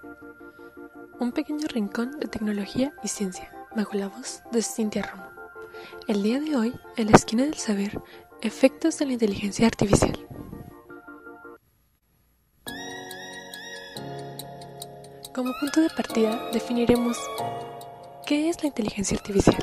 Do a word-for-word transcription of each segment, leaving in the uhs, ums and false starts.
Un pequeño rincón de tecnología y ciencia, bajo la voz de Cintia Romo. El día de hoy, en la esquina del saber, efectos de la inteligencia artificial. Como punto de partida, definiremos ¿qué es la inteligencia artificial?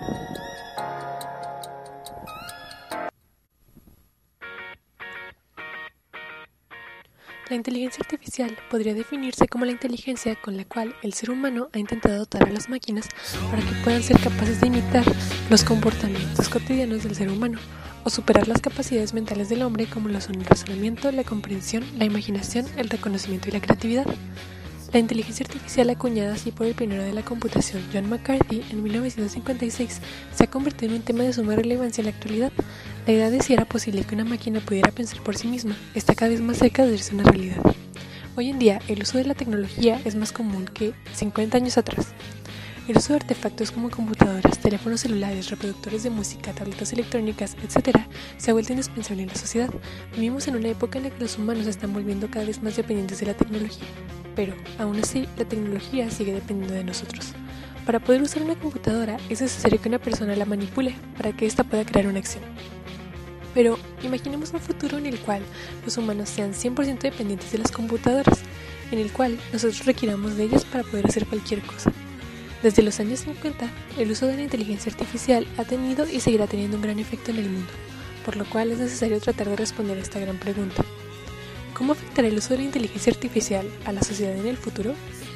La inteligencia artificial podría definirse como la inteligencia con la cual el ser humano ha intentado dotar a las máquinas para que puedan ser capaces de imitar los comportamientos cotidianos del ser humano o superar las capacidades mentales del hombre como lo son el razonamiento, la comprensión, la imaginación, el reconocimiento y la creatividad. La inteligencia artificial, acuñada así por el pionero de la computación John McCarthy en mil novecientos cincuenta y seis, se ha convertido en un tema de suma relevancia en la actualidad. La idea de si era posible que una máquina pudiera pensar por sí misma está cada vez más cerca de hacerse una realidad. Hoy en día, el uso de la tecnología es más común que cincuenta años atrás. El uso de artefactos como computadoras, teléfonos celulares, reproductores de música, tabletas electrónicas, etcétera, se ha vuelto indispensable en la sociedad. Vivimos en una época en la que los humanos se están volviendo cada vez más dependientes de la tecnología. Pero, aún así, la tecnología sigue dependiendo de nosotros. Para poder usar una computadora, es necesario que una persona la manipule para que ésta pueda crear una acción. Pero, imaginemos un futuro en el cual los humanos sean cien por ciento dependientes de las computadoras, en el cual nosotros requiramos de ellas para poder hacer cualquier cosa. Desde los años cincuenta, el uso de la inteligencia artificial ha tenido y seguirá teniendo un gran efecto en el mundo, por lo cual es necesario tratar de responder a esta gran pregunta. ¿Cómo afectará el uso de la inteligencia artificial a la sociedad en el futuro?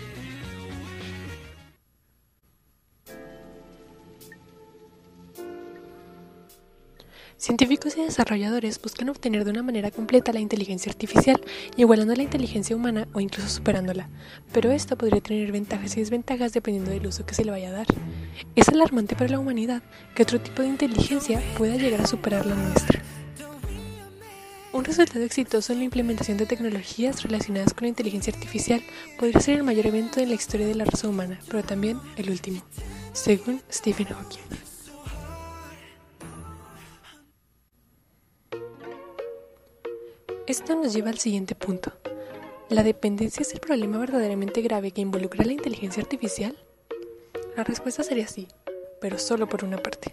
Científicos y desarrolladores buscan obtener de una manera completa la inteligencia artificial, igualando a la inteligencia humana o incluso superándola, pero esto podría tener ventajas y desventajas dependiendo del uso que se le vaya a dar. Es alarmante para la humanidad que otro tipo de inteligencia pueda llegar a superar la nuestra. Un resultado exitoso en la implementación de tecnologías relacionadas con la inteligencia artificial podría ser el mayor evento en la historia de la raza humana, pero también el último, según Stephen Hawking. Esto nos lleva al siguiente punto. ¿La dependencia es el problema verdaderamente grave que involucra a la inteligencia artificial? La respuesta sería sí, pero solo por una parte.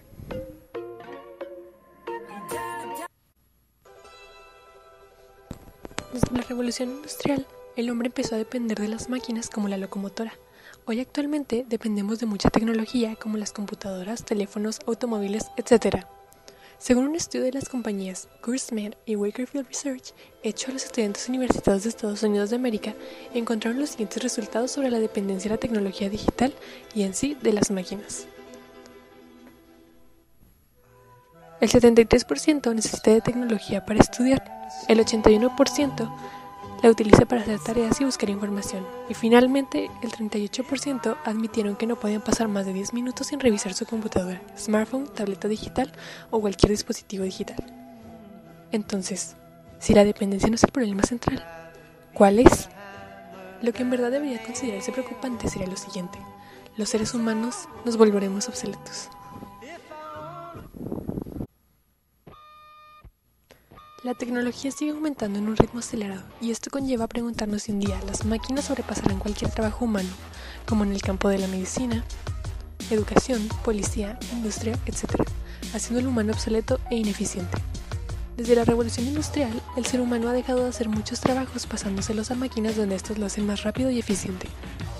Desde la revolución industrial, el hombre empezó a depender de las máquinas como la locomotora. Hoy actualmente dependemos de mucha tecnología como las computadoras, teléfonos, automóviles, etcétera. Según un estudio de las compañías Kurzman y Wakefield Research, hecho a los estudiantes universitarios de Estados Unidos de América, encontraron los siguientes resultados sobre la dependencia de la tecnología digital y en sí de las máquinas. El setenta y tres por ciento necesita de tecnología para estudiar, el ochenta y uno por ciento la utiliza para hacer tareas y buscar información, y finalmente el treinta y ocho por ciento admitieron que no podían pasar más de diez minutos sin revisar su computadora, smartphone, tableta digital o cualquier dispositivo digital. Entonces, si la dependencia no es el problema central, ¿cuál es? Lo que en verdad debería considerarse preocupante sería lo siguiente: los seres humanos nos volveremos obsoletos. La tecnología sigue aumentando en un ritmo acelerado y esto conlleva a preguntarnos si un día las máquinas sobrepasarán cualquier trabajo humano, como en el campo de la medicina, educación, policía, industria, etcétera, haciendo al humano obsoleto e ineficiente. Desde la revolución industrial, el ser humano ha dejado de hacer muchos trabajos pasándoselos a máquinas donde estos lo hacen más rápido y eficiente.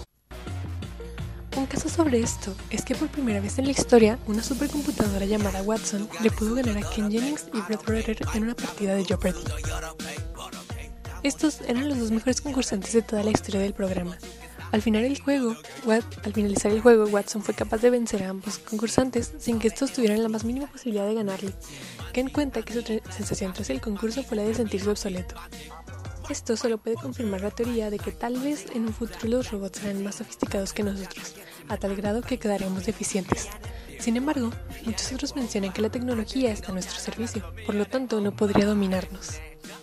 Un caso sobre esto es que por primera vez en la historia, una supercomputadora llamada Watson le pudo ganar a Ken Jennings y Brett Rutter en una partida de Jeopardy. Estos eran los dos mejores concursantes de toda la historia del programa. Al, final el juego, Wat, al finalizar el juego, Watson fue capaz de vencer a ambos concursantes sin que estos tuvieran la más mínima posibilidad de ganarle. Ken cuenta que su sensación tras el concurso fue la de sentirse obsoleto. Esto solo puede confirmar la teoría de que tal vez en un futuro los robots serán más sofisticados que nosotros, a tal grado que quedaremos deficientes. Sin embargo, muchos otros mencionan que la tecnología está a nuestro servicio, por lo tanto no podría dominarnos.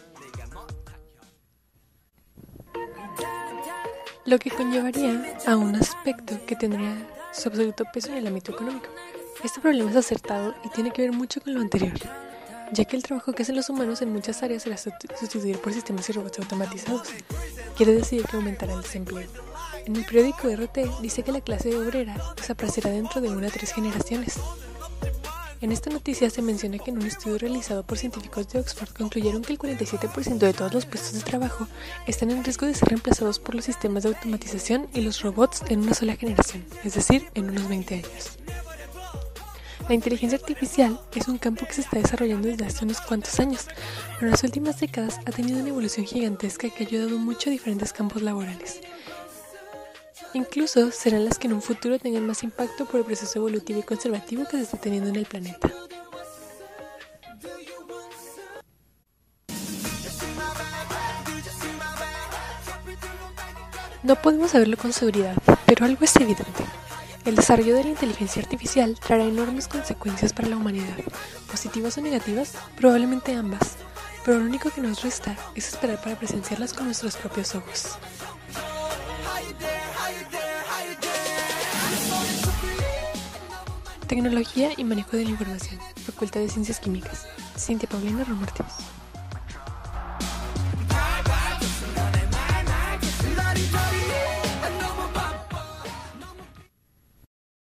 Lo que conllevaría a un aspecto que tendría su absoluto peso en el ámbito económico. Este problema es acertado y tiene que ver mucho con lo anterior, ya que el trabajo que hacen los humanos en muchas áreas será sustituido por sistemas y robots automatizados. Quiere decir que aumentará el desempleo. En el periódico R T dice que la clase obrera desaparecerá dentro de una o tres generaciones. En esta noticia se menciona que en un estudio realizado por científicos de Oxford concluyeron que el cuarenta y siete por ciento de todos los puestos de trabajo están en riesgo de ser reemplazados por los sistemas de automatización y los robots en una sola generación, es decir, en unos veinte años. La inteligencia artificial es un campo que se está desarrollando desde hace unos cuantos años, pero en las últimas décadas ha tenido una evolución gigantesca que ha ayudado mucho a diferentes campos laborales. Incluso serán las que en un futuro tengan más impacto por el proceso evolutivo y conservativo que se está teniendo en el planeta. No podemos saberlo con seguridad, pero algo es evidente. El desarrollo de la inteligencia artificial traerá enormes consecuencias para la humanidad, positivas o negativas, probablemente ambas, pero lo único que nos resta es esperar para presenciarlas con nuestros propios ojos. Tecnología y manejo de la información, Facultad de Ciencias Químicas, Cintia Paulina Romartínez.